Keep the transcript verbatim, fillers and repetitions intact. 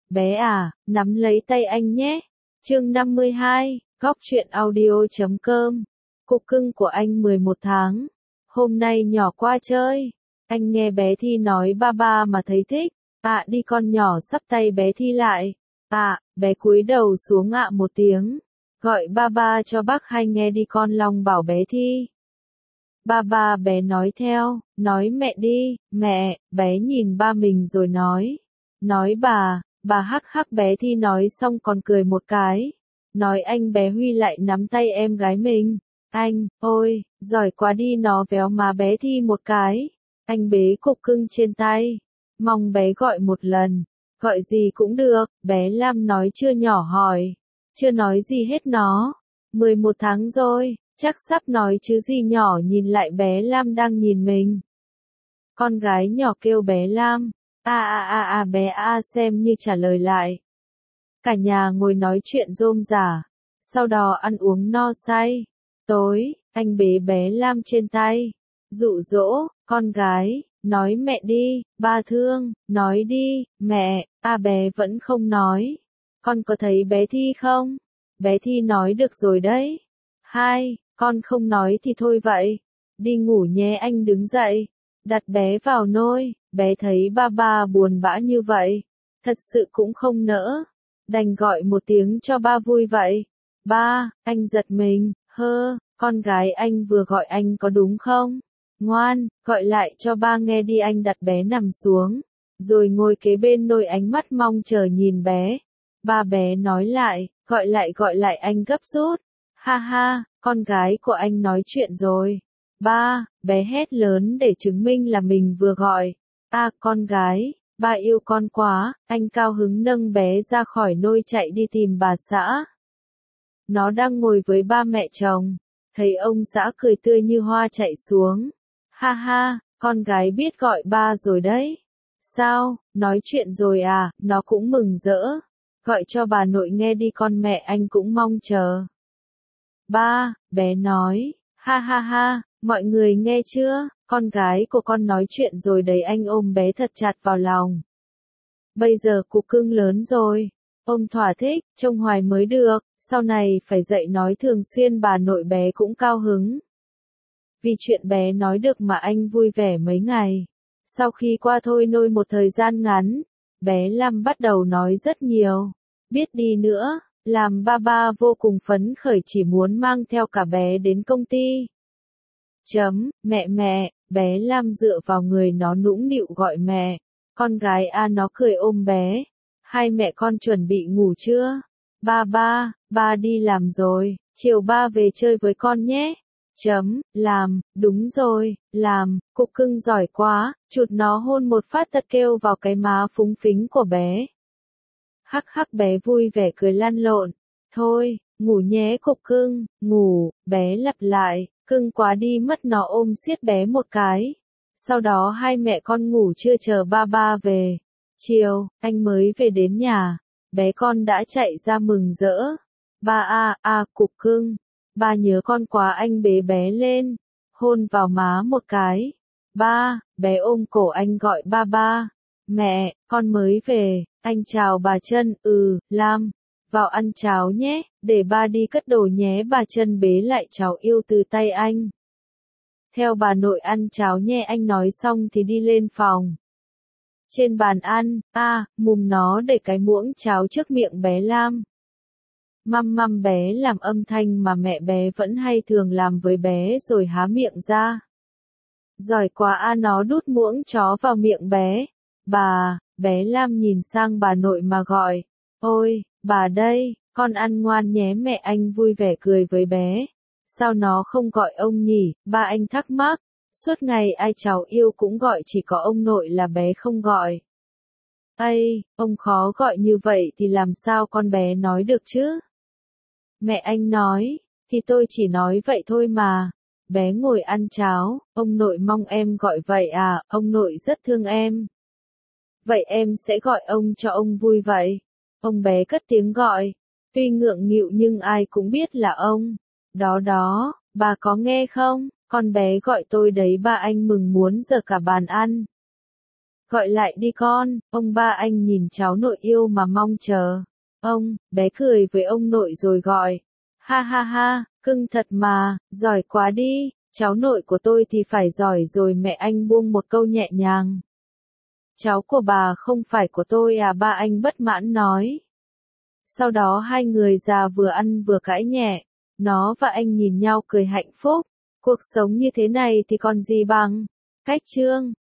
bé à, nắm lấy tay anh nhé. Chương năm mươi hai, góc truyện audio chấm com. Cục cưng của anh mười một tháng. Hôm nay nhỏ qua chơi. Anh nghe bé Thi nói ba ba mà thấy thích. À đi con nhỏ sắp tay bé Thi lại. À, bé cúi đầu xuống ạ một tiếng. Gọi ba ba cho bác hay nghe đi con Long bảo bé Thi. Ba ba bé nói theo, nói mẹ đi, mẹ, bé nhìn ba mình rồi nói. Nói bà, bà hắc hắc bé Thi nói xong còn cười một cái. Nói anh bé Huy lại nắm tay em gái mình. Anh, ôi, giỏi quá đi nó véo má bé Thi một cái. Anh bế cục cưng trên tay. Mong bé gọi một lần. Gọi gì cũng được, bé Lam nói chưa nhỏ hỏi. Chưa nói gì hết nó. mười một tháng rồi, chắc sắp nói chứ gì nhỏ nhìn lại bé Lam đang nhìn mình. Con gái nhỏ kêu bé Lam. A a a a bé A xem như trả lời lại. Cả nhà ngồi nói chuyện rôm rả. Sau đó ăn uống no say. Tối, anh bế bé Lam trên tay. Dụ dỗ, con gái, nói mẹ đi, ba thương, nói đi, mẹ, a bé vẫn không nói. Con có thấy bé Thi không? Bé Thi nói được rồi đấy. Hai, con không nói thì thôi vậy. Đi ngủ nhé anh đứng dậy. Đặt bé vào nôi, bé thấy ba ba buồn bã như vậy. Thật sự cũng không nỡ. Đành gọi một tiếng cho ba vui vậy. Ba, anh giật mình, hơ, con gái anh vừa gọi anh có đúng không? Ngoan, gọi lại cho ba nghe đi anh đặt bé nằm xuống. Rồi ngồi kế bên nôi ánh mắt mong chờ nhìn bé. Ba bé nói lại, gọi lại gọi lại anh gấp rút. Ha ha, con gái của anh nói chuyện rồi. Ba, bé hét lớn để chứng minh là mình vừa gọi. À, con gái, ba yêu con quá, anh cao hứng nâng bé ra khỏi nôi chạy đi tìm bà xã. Nó đang ngồi với ba mẹ chồng, thấy ông xã cười tươi như hoa chạy xuống. Ha ha, con gái biết gọi ba rồi đấy. Sao, nói chuyện rồi à, nó cũng mừng rỡ. Gọi cho bà nội nghe đi con mẹ anh cũng mong chờ. Ba, bé nói, ha ha ha, mọi người nghe chưa, con gái của con nói chuyện rồi đấy anh ôm bé thật chặt vào lòng. Bây giờ cục cưng lớn rồi, ôm thỏa thích, trông hoài mới được, sau này phải dạy nói thường xuyên bà nội bé cũng cao hứng. Vì chuyện bé nói được mà anh vui vẻ mấy ngày. Sau khi qua thôi nôi một thời gian ngắn, bé Lam bắt đầu nói rất nhiều. Biết đi nữa, làm ba ba vô cùng phấn khởi chỉ muốn mang theo cả bé đến công ty. Chấm, mẹ mẹ, bé Lam dựa vào người nó nũng nịu gọi mẹ. Con gái A nó cười ôm bé. Hai mẹ con chuẩn bị ngủ chưa? Ba ba, ba đi làm rồi, chiều ba về chơi với con nhé. Chấm, làm, đúng rồi, làm, cục cưng giỏi quá, chụt nó hôn một phát thật kêu vào cái má phúng phính của bé. Hắc hắc bé vui vẻ cười lăn lộn. Thôi, ngủ nhé cục cưng, ngủ, bé lặp lại, cưng quá đi mất nó ôm siết bé một cái. Sau đó hai mẹ con ngủ chưa chờ ba ba về. Chiều, anh mới về đến nhà, bé con đã chạy ra mừng rỡ. Ba a a cục cưng, ba nhớ con quá anh bế bé lên, hôn vào má một cái. Ba, bé ôm cổ anh gọi ba ba. Mẹ, con mới về, anh chào bà Trân, ừ, Lam, vào ăn cháo nhé, để ba đi cất đồ nhé bà Trân bế lại cháu yêu từ tay anh. Theo bà nội ăn cháo nhé anh nói xong thì đi lên phòng. Trên bàn ăn, a, à, mùm nó để cái muỗng cháo trước miệng bé Lam. Măm măm bé làm âm thanh mà mẹ bé vẫn hay thường làm với bé rồi há miệng ra. Giỏi quá a à, nó đút muỗng chó vào miệng bé. Bà, bé Lam nhìn sang bà nội mà gọi. Ôi, bà đây, con ăn ngoan nhé mẹ anh vui vẻ cười với bé. Sao nó không gọi ông nhỉ, ba anh thắc mắc. Suốt ngày ai cháu yêu cũng gọi chỉ có ông nội là bé không gọi. Ây, ông khó gọi như vậy thì làm sao con bé nói được chứ? Mẹ anh nói, thì tôi chỉ nói vậy thôi mà. Bé ngồi ăn cháo, ông nội mong em gọi vậy à, ông nội rất thương em. Vậy em sẽ gọi ông cho ông vui vậy. Ông bé cất tiếng gọi, tuy ngượng nghịu nhưng ai cũng biết là ông. Đó đó, bà có nghe không, con bé gọi tôi đấy ba anh mừng muốn giở cả bàn ăn. Gọi lại đi con, ông ba anh nhìn cháu nội yêu mà mong chờ. Ông, bé cười với ông nội rồi gọi. Ha ha ha, cưng thật mà, giỏi quá đi, cháu nội của tôi thì phải giỏi rồi. Mẹ anh buông một câu nhẹ nhàng. Cháu của bà không phải của tôi à, ba anh bất mãn nói. Sau đó hai người già vừa ăn vừa cãi nhẹ. Nó và anh nhìn nhau cười hạnh phúc. Cuộc sống như thế này thì còn gì bằng. Cách chương